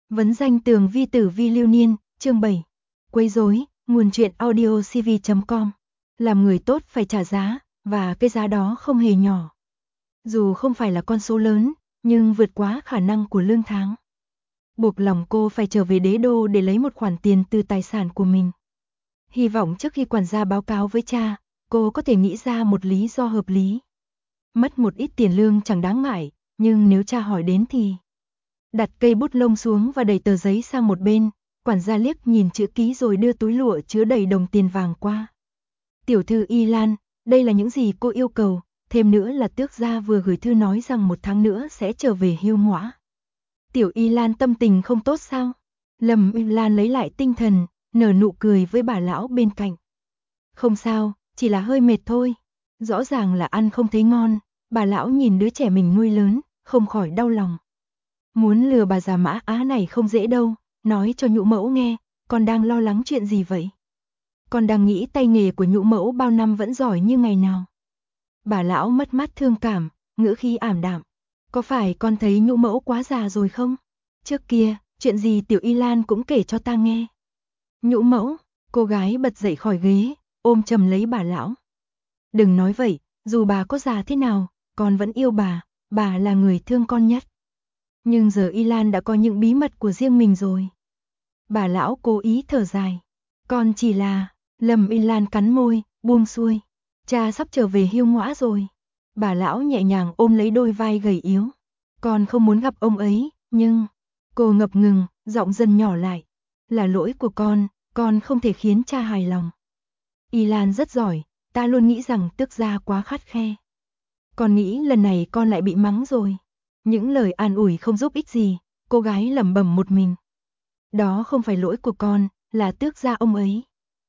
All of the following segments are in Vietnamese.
Vấn danh tường vi tử vi lưu niên, chương 7. Quấy rối, nguồn truyện audio cv.com. Làm người tốt phải trả giá, và cái giá đó không hề nhỏ. Dù không phải là con số lớn, nhưng vượt quá khả năng của lương tháng. Buộc lòng cô phải trở về đế đô để lấy một khoản tiền từ tài sản của mình. Hy vọng trước khi quản gia báo cáo với cha, cô có thể nghĩ ra một lý do hợp lý. Mất một ít tiền lương chẳng đáng ngại, nhưng nếu cha hỏi đến thì... Đặt cây bút lông xuống và đẩy tờ giấy sang một bên, quản gia liếc nhìn chữ ký rồi đưa túi lụa chứa đầy đồng tiền vàng qua. Tiểu thư Y Lan, đây là những gì cô yêu cầu, thêm nữa là tước gia vừa gửi thư nói rằng 1 tháng nữa sẽ trở về hưu ngõa. Tiểu Y Lan tâm tình không tốt sao? Lâm Y Lan lấy lại tinh thần, nở nụ cười với bà lão bên cạnh. Không sao, chỉ là hơi mệt thôi. Rõ ràng là ăn không thấy ngon, bà lão nhìn đứa trẻ mình nuôi lớn, không khỏi đau lòng. Muốn lừa bà già Mã Á này không dễ đâu, nói cho Nhũ mẫu nghe, con đang lo lắng chuyện gì vậy? Con đang nghĩ tay nghề của Nhũ mẫu bao năm vẫn giỏi như ngày nào. Bà lão mất mát thương cảm, ngữ khí ảm đạm. Có phải con thấy Nhũ mẫu quá già rồi không? Trước kia, chuyện gì Tiểu Y Lan cũng kể cho ta nghe. Nhũ mẫu, cô gái bật dậy khỏi ghế, ôm chầm lấy bà lão. Đừng nói vậy, dù bà có già thế nào, con vẫn yêu bà là người thương con nhất. Nhưng giờ Y Lan đã có những bí mật của riêng mình rồi. Bà lão cố ý thở dài. Con chỉ là... Lâm Y Lan cắn môi, buông xuôi. Cha sắp trở về hưu ngõa rồi. Bà lão nhẹ nhàng ôm lấy đôi vai gầy yếu. Con không muốn gặp ông ấy, nhưng... Cô ngập ngừng, giọng dần nhỏ lại. Là lỗi của con không thể khiến cha hài lòng. Y Lan rất giỏi, ta luôn nghĩ rằng tước gia quá khắt khe. Con nghĩ lần này con lại bị mắng rồi. Những lời an ủi không giúp ích gì, cô gái lẩm bẩm một mình. Đó không phải lỗi của con, là tước gia ông ấy.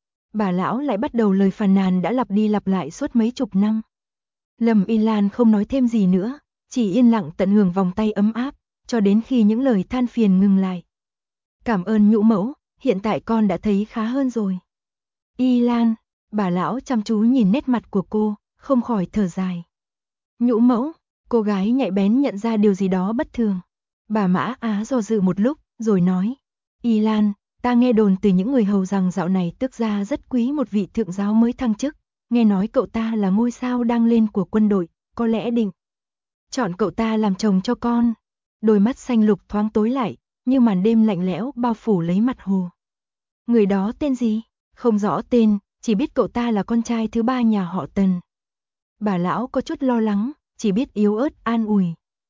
Bà lão lại bắt đầu lời phàn nàn đã lặp đi lặp lại suốt mấy chục năm. Lâm Y Lan không nói thêm gì nữa, chỉ yên lặng tận hưởng vòng tay ấm áp, cho đến khi những lời than phiền ngừng lại. Cảm ơn Nhũ mẫu, hiện tại con đã thấy khá hơn rồi. Y Lan, bà lão chăm chú nhìn nét mặt của cô, không khỏi thở dài. Nhũ mẫu, cô gái nhạy bén nhận ra điều gì đó bất thường. Bà Mã Á do dự một lúc, rồi nói. Y Lan, ta nghe đồn từ những người hầu rằng dạo này tước gia rất quý một vị thượng giáo mới thăng chức. Nghe nói cậu ta là ngôi sao đang lên của quân đội, có lẽ định chọn cậu ta làm chồng cho con. Đôi mắt xanh lục thoáng tối lại, như màn đêm lạnh lẽo bao phủ lấy mặt hồ. Người đó tên gì? Không rõ tên, chỉ biết cậu ta là con trai thứ 3 nhà họ Tần. Bà lão có chút lo lắng, chỉ biết yếu ớt an ủi.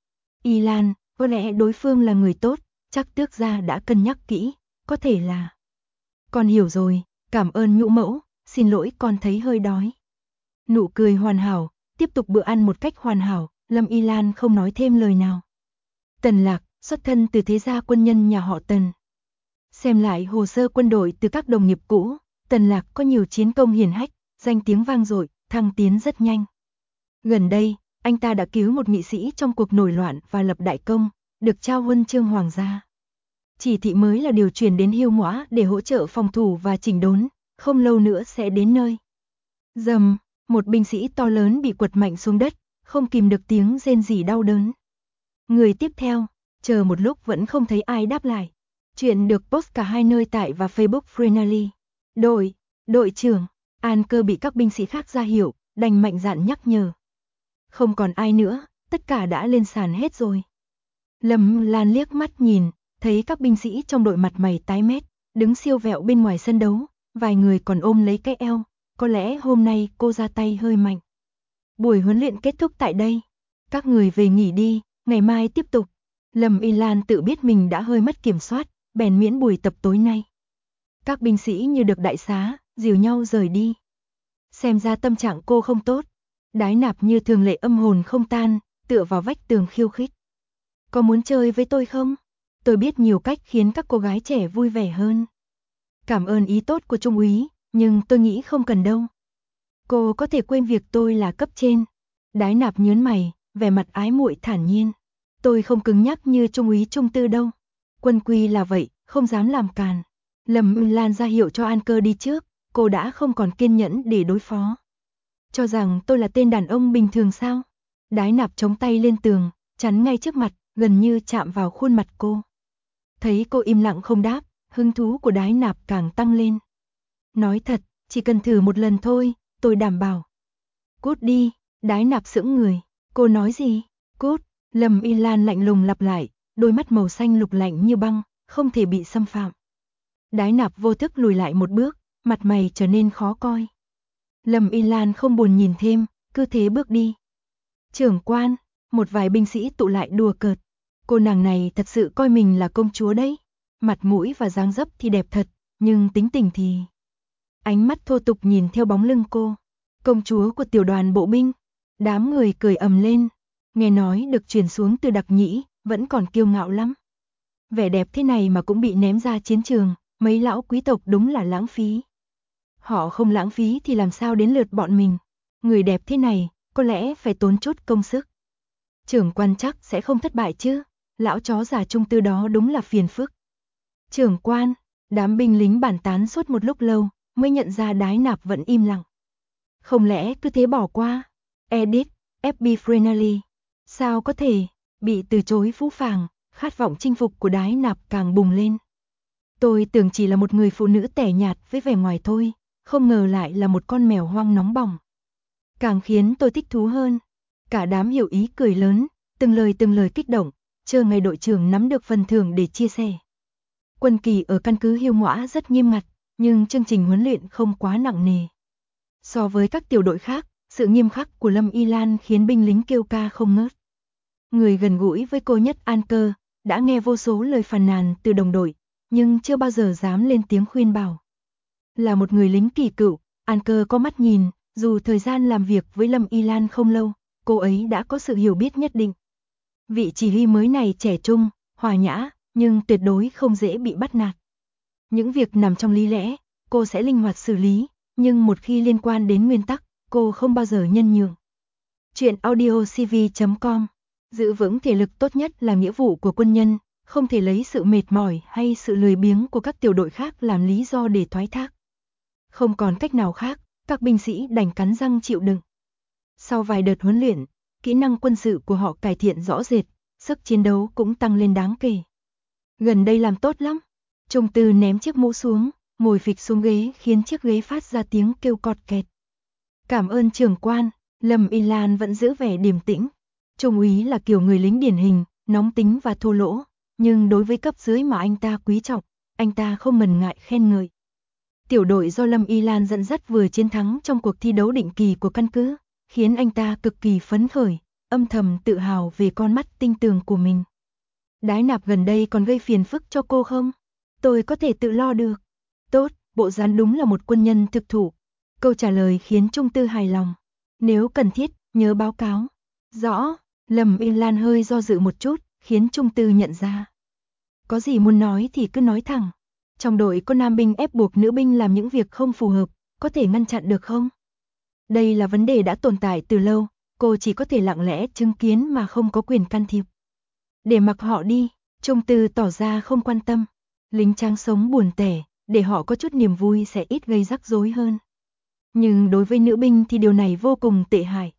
Y Lan, có lẽ đối phương là người tốt, chắc tước gia đã cân nhắc kỹ, có thể là... Con hiểu rồi, cảm ơn Nhũ mẫu, xin lỗi con thấy hơi đói. Nụ cười hoàn hảo, tiếp tục bữa ăn một cách hoàn hảo, Lâm Y Lan không nói thêm lời nào. Tần Lạc, xuất thân từ thế gia quân nhân nhà họ Tần. Xem lại hồ sơ quân đội từ các đồng nghiệp cũ, Tần Lạc có nhiều chiến công hiển hách, danh tiếng vang dội, thăng tiến rất nhanh. Gần đây, anh ta đã cứu một nghị sĩ trong cuộc nổi loạn và lập đại công, được trao huân chương hoàng gia. Chỉ thị mới là điều chuyển đến hưu ngõa để hỗ trợ phòng thủ và chỉnh đốn, không lâu nữa sẽ đến nơi. Rầm, một binh sĩ to lớn bị quật mạnh xuống đất, không kìm được tiếng rên rỉ đau đớn. Người tiếp theo, chờ một lúc vẫn không thấy ai đáp lại. Chuyện được post cả hai nơi tại và Facebook Friendly. Đội trưởng, An Cơ bị các binh sĩ khác ra hiệu, đành mạnh dạn nhắc nhở. Không còn ai nữa, tất cả đã lên sàn hết rồi. Lâm Lan liếc mắt nhìn, thấy các binh sĩ trong đội mặt mày tái mét, đứng siêu vẹo bên ngoài sân đấu, vài người còn ôm lấy cái eo, có lẽ hôm nay cô ra tay hơi mạnh. Buổi huấn luyện kết thúc tại đây, các người về nghỉ đi, ngày mai tiếp tục. Lâm Y Lan tự biết mình đã hơi mất kiểm soát, bèn miễn buổi tập tối nay. Các binh sĩ như được đại xá, dìu nhau rời đi. Xem ra tâm trạng cô không tốt. Đái Nạp như thường lệ âm hồn không tan, tựa vào vách tường khiêu khích. Có muốn chơi với tôi không? Tôi biết nhiều cách khiến các cô gái trẻ vui vẻ hơn. Cảm ơn ý tốt của Trung úy, nhưng tôi nghĩ không cần đâu. Cô có thể quên việc tôi là cấp trên. Đái Nạp nhớn mày, vẻ mặt ái muội thản nhiên. Tôi không cứng nhắc như Trung úy Trung Tư đâu. Quân quy là vậy, không dám làm càn. Lâm Lan ra hiệu cho An Cơ đi trước, cô đã không còn kiên nhẫn để đối phó. Cho rằng tôi là tên đàn ông bình thường sao? Đái Nạp chống tay lên tường, chắn ngay trước mặt, gần như chạm vào khuôn mặt cô. Thấy cô im lặng không đáp, hứng thú của Đái Nạp càng tăng lên. Nói thật, chỉ cần thử một lần thôi, tôi đảm bảo. Cút đi, Đái Nạp sững người. Cô nói gì? Cút, Lâm Y Lan lạnh lùng lặp lại, đôi mắt màu xanh lục lạnh như băng, không thể bị xâm phạm. Đái Nạp vô thức lùi lại một bước, mặt mày trở nên khó coi. Lâm Y Lan không buồn nhìn thêm, cứ thế bước đi. Trưởng quan, một vài binh sĩ tụ lại đùa cợt. Cô nàng này thật sự coi mình là công chúa đấy. Mặt mũi và dáng dấp thì đẹp thật, nhưng tính tình thì... Ánh mắt thô tục nhìn theo bóng lưng cô. Công chúa của tiểu đoàn bộ binh. Đám người cười ầm lên. Nghe nói được truyền xuống từ Đặc Nhĩ, vẫn còn kiêu ngạo lắm. Vẻ đẹp thế này mà cũng bị ném ra chiến trường, mấy lão quý tộc đúng là lãng phí. Họ không lãng phí thì làm sao đến lượt bọn mình. Người đẹp thế này, có lẽ phải tốn chút công sức. Trưởng quan chắc sẽ không thất bại chứ. Lão chó già Trung Tư đó đúng là phiền phức. Trưởng quan, đám binh lính bàn tán suốt một lúc lâu, mới nhận ra Đái Nạp vẫn im lặng. Không lẽ cứ thế bỏ qua? Edith, F.B. Frenally. Sao có thể, bị từ chối phũ phàng, khát vọng chinh phục của Đái Nạp càng bùng lên. Tôi tưởng chỉ là một người phụ nữ tẻ nhạt với vẻ ngoài thôi, không ngờ lại là một con mèo hoang nóng bỏng. Càng khiến tôi thích thú hơn. Cả đám hiểu ý cười lớn, từng lời kích động, chờ ngày đội trưởng nắm được phần thưởng để chia sẻ. Quân kỳ ở căn cứ Hiêu Ngõa rất nghiêm ngặt, nhưng chương trình huấn luyện không quá nặng nề. So với các tiểu đội khác, sự nghiêm khắc của Lâm Y Lan khiến binh lính kêu ca không ngớt. Người gần gũi với cô nhất An Cơ, đã nghe vô số lời phàn nàn từ đồng đội, nhưng chưa bao giờ dám lên tiếng khuyên bảo. Là một người lính kỳ cựu, An Cơ có mắt nhìn, dù thời gian làm việc với Lâm Y Lan không lâu, cô ấy đã có sự hiểu biết nhất định. Vị chỉ huy mới này trẻ trung, hòa nhã, nhưng tuyệt đối không dễ bị bắt nạt. Những việc nằm trong lý lẽ, cô sẽ linh hoạt xử lý, nhưng một khi liên quan đến nguyên tắc, cô không bao giờ nhân nhượng. Chuyện audiocv.com. Giữ vững thể lực tốt nhất là nghĩa vụ của quân nhân, không thể lấy sự mệt mỏi hay sự lười biếng của các tiểu đội khác làm lý do để thoái thác. Không còn cách nào khác, các binh sĩ đành cắn răng chịu đựng. Sau vài đợt huấn luyện, kỹ năng quân sự của họ cải thiện rõ rệt, sức chiến đấu cũng tăng lên đáng kể. Gần đây làm tốt lắm. Trung Tư ném chiếc mũ xuống, ngồi phịch xuống ghế khiến chiếc ghế phát ra tiếng kêu cọt kẹt. Cảm ơn trưởng quan, Lâm Y Lan vẫn giữ vẻ điềm tĩnh. Trung úy là kiểu người lính điển hình, nóng tính và thô lỗ, nhưng đối với cấp dưới mà anh ta quý trọng, anh ta không ngần ngại khen ngợi. Tiểu đội do Lâm Y Lan dẫn dắt vừa chiến thắng trong cuộc thi đấu định kỳ của căn cứ, khiến anh ta cực kỳ phấn khởi, âm thầm tự hào về con mắt tinh tường của mình. Đái Nạp gần đây còn gây phiền phức cho cô không? Tôi có thể tự lo được. Tốt, bộ dáng đúng là một quân nhân thực thụ. Câu trả lời khiến Trung Tư hài lòng. Nếu cần thiết, nhớ báo cáo. Rõ, Lâm Y Lan hơi do dự một chút, khiến Trung Tư nhận ra. Có gì muốn nói thì cứ nói thẳng. Trong đội có nam binh ép buộc nữ binh làm những việc không phù hợp, có thể ngăn chặn được không? Đây là vấn đề đã tồn tại từ lâu, cô chỉ có thể lặng lẽ chứng kiến mà không có quyền can thiệp. Để mặc họ đi, Trung Tư tỏ ra không quan tâm. Lính tráng sống buồn tẻ, để họ có chút niềm vui sẽ ít gây rắc rối hơn. Nhưng đối với nữ binh thì điều này vô cùng tệ hại.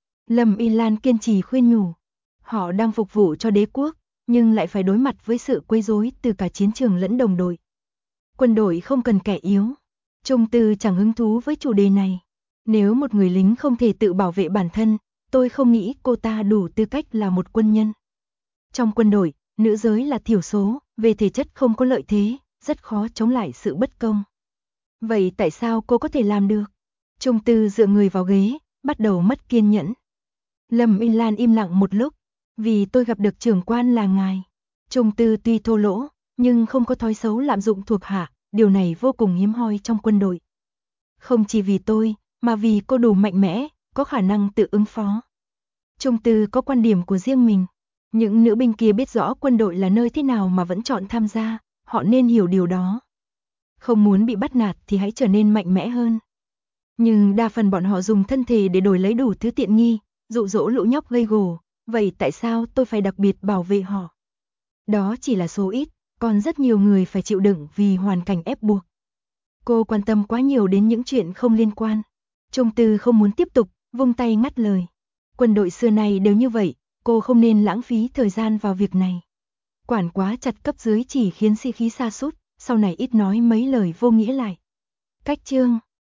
Lâm Y Lan kiên trì khuyên nhủ. Họ đang phục vụ cho đế quốc, nhưng lại phải đối mặt với sự quấy rối từ cả chiến trường lẫn đồng đội. Quân đội không cần kẻ yếu. Trung Tư chẳng hứng thú với chủ đề này. Nếu một người lính không thể tự bảo vệ bản thân, tôi không nghĩ cô ta đủ tư cách là một quân nhân. Trong quân đội, nữ giới là thiểu số, về thể chất không có lợi thế, rất khó chống lại sự bất công. Vậy tại sao cô có thể làm được? Trung Tư dựa người vào ghế, bắt đầu mất kiên nhẫn. Lâm Y Lan im lặng một lúc, vì tôi gặp được trưởng quan là ngài. Trung Tư tuy thô lỗ, nhưng không có thói xấu lạm dụng thuộc hạ, điều này vô cùng hiếm hoi trong quân đội. Không chỉ vì tôi, mà vì cô đủ mạnh mẽ, có khả năng tự ứng phó. Trung Tư có quan điểm của riêng mình. Những nữ binh kia biết rõ quân đội là nơi thế nào mà vẫn chọn tham gia, họ nên hiểu điều đó. Không muốn bị bắt nạt thì hãy trở nên mạnh mẽ hơn. Nhưng đa phần bọn họ dùng thân thể để đổi lấy đủ thứ tiện nghi, dụ dỗ lũ nhóc gây gổ, vậy tại sao tôi phải đặc biệt bảo vệ họ? Đó chỉ là số ít, còn rất nhiều người phải chịu đựng vì hoàn cảnh ép buộc. Cô quan tâm quá nhiều đến những chuyện không liên quan. Trung Tư không muốn tiếp tục, vung tay ngắt lời. Quân đội xưa này đều như vậy, cô không nên lãng phí thời gian vào việc này. Quản quá chặt cấp dưới chỉ khiến sĩ khí sa sút, sau này ít nói mấy lời vô nghĩa lại. Cách chương